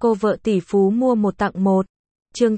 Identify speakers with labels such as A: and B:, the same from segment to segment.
A: Cô vợ tỷ phú mua một tặng một. Chương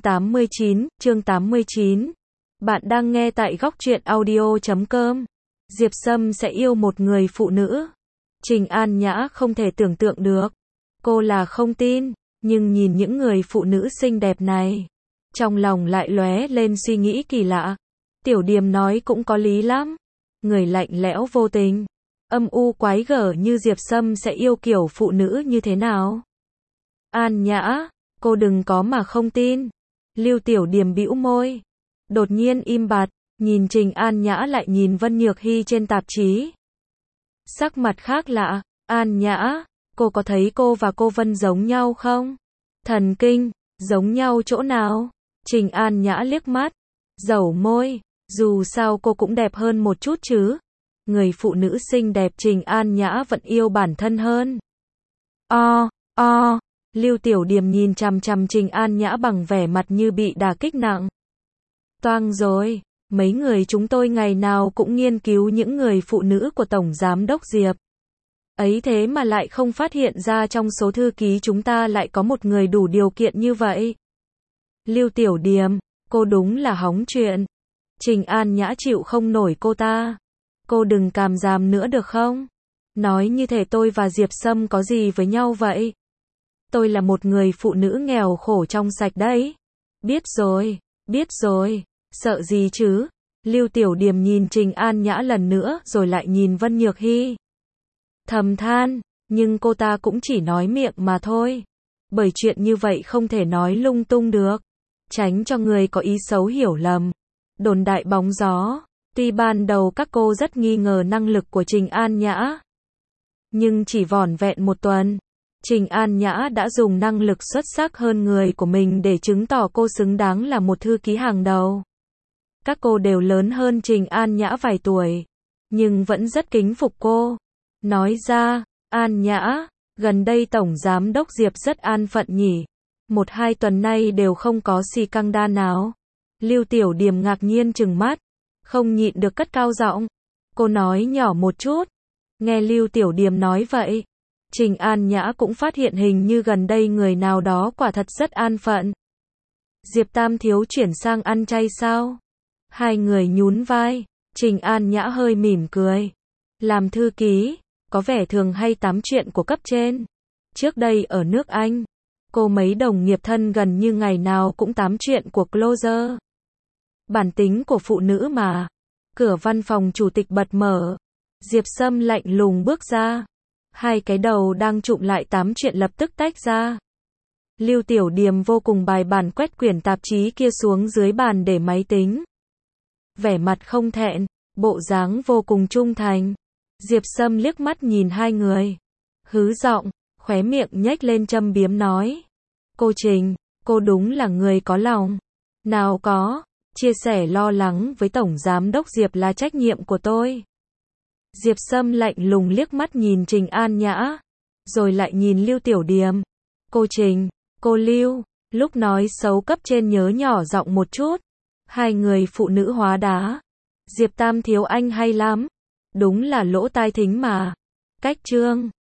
A: 89. Bạn đang nghe tại góc truyện audio.com. Diệp Sâm sẽ yêu một người phụ nữ. Trình An Nhã không thể tưởng tượng được. Cô là không tin, nhưng nhìn những người phụ nữ xinh đẹp này, trong lòng lại lóe lên suy nghĩ kỳ lạ. Tiểu Điềm nói cũng có lý lắm. Người lạnh lẽo vô tình, âm u quái gở như Diệp Sâm sẽ yêu kiểu phụ nữ như thế nào? An Nhã, cô đừng có mà không tin. Lưu Tiểu Điềm bĩu môi, đột nhiên im bặt, nhìn Trình An Nhã lại nhìn Vân Nhược Hy trên tạp chí. Sắc mặt khác lạ, An Nhã, cô có thấy cô và cô Vân giống nhau không? Thần kinh, giống nhau chỗ nào? Trình An Nhã liếc mắt, dẩu môi, dù sao cô cũng đẹp hơn một chút chứ. Người phụ nữ xinh đẹp Trình An Nhã vẫn yêu bản thân hơn. Lưu Tiểu Điềm nhìn chằm chằm Trình An Nhã bằng vẻ mặt như bị đả kích nặng. Toang rồi, mấy người chúng tôi ngày nào cũng nghiên cứu những người phụ nữ của Tổng Giám đốc Diệp. Ấy thế mà lại không phát hiện ra trong số thư ký chúng ta lại có một người đủ điều kiện như vậy. Lưu Tiểu Điềm, cô đúng là hóng chuyện. Trình An Nhã chịu không nổi cô ta. Cô đừng càm ràm nữa được không? Nói như thể tôi và Diệp Sâm có gì với nhau vậy. Tôi là một người phụ nữ nghèo khổ trong sạch đấy. Biết rồi, sợ gì chứ? Lưu Tiểu Điềm nhìn Trình An Nhã lần nữa rồi lại nhìn Vân Nhược Hy. Thầm than, nhưng cô ta cũng chỉ nói miệng mà thôi. Bởi chuyện như vậy không thể nói lung tung được. Tránh cho người có ý xấu hiểu lầm. Đồn đại bóng gió. Tuy ban đầu các cô rất nghi ngờ năng lực của Trình An Nhã, nhưng chỉ vỏn vẹn một tuần, Trình An Nhã đã dùng năng lực xuất sắc hơn người của mình để chứng tỏ cô xứng đáng là một thư ký hàng đầu. Các cô đều lớn hơn Trình An Nhã vài tuổi, nhưng vẫn rất kính phục cô. Nói ra, An Nhã, gần đây Tổng Giám đốc Diệp rất an phận nhỉ. 1-2 tuần nay đều không có xì căng đan nào. Lưu Tiểu Điềm ngạc nhiên trừng mắt, không nhịn được cất cao giọng. Cô nói nhỏ một chút. Nghe Lưu Tiểu Điềm nói vậy, Trình An Nhã cũng phát hiện hình như gần đây người nào đó quả thật rất an phận. Diệp Tam thiếu chuyển sang ăn chay sao? Hai người nhún vai, Trình An Nhã hơi mỉm cười. Làm thư ký, có vẻ thường hay tám chuyện của cấp trên. Trước đây ở nước Anh, cô mấy đồng nghiệp thân gần như ngày nào cũng tám chuyện của closer. Bản tính của phụ nữ mà. Cửa văn phòng chủ tịch bật mở. Diệp Sâm lạnh lùng bước ra. Hai cái đầu đang chụm lại tám chuyện lập tức tách ra. Lưu Tiểu Điềm vô cùng bài bản quét quyển tạp chí kia xuống dưới bàn để máy tính. Vẻ mặt không thẹn, bộ dáng vô cùng trung thành. Diệp Sâm liếc mắt nhìn hai người. Hứ giọng, khóe miệng nhếch lên châm biếm nói. Cô Trình, cô đúng là người có lòng. Nào có, chia sẻ lo lắng với Tổng Giám đốc Diệp là trách nhiệm của tôi. Diệp Sâm lạnh lùng liếc mắt nhìn Trình An Nhã, rồi lại nhìn Lưu Tiểu Điềm. Cô Trình, cô Lưu, lúc nói xấu cấp trên nhớ nhỏ giọng một chút. Hai người phụ nữ hóa đá. Diệp Tam thiếu anh hay lắm. Đúng là lỗ tai thính mà. Cách chương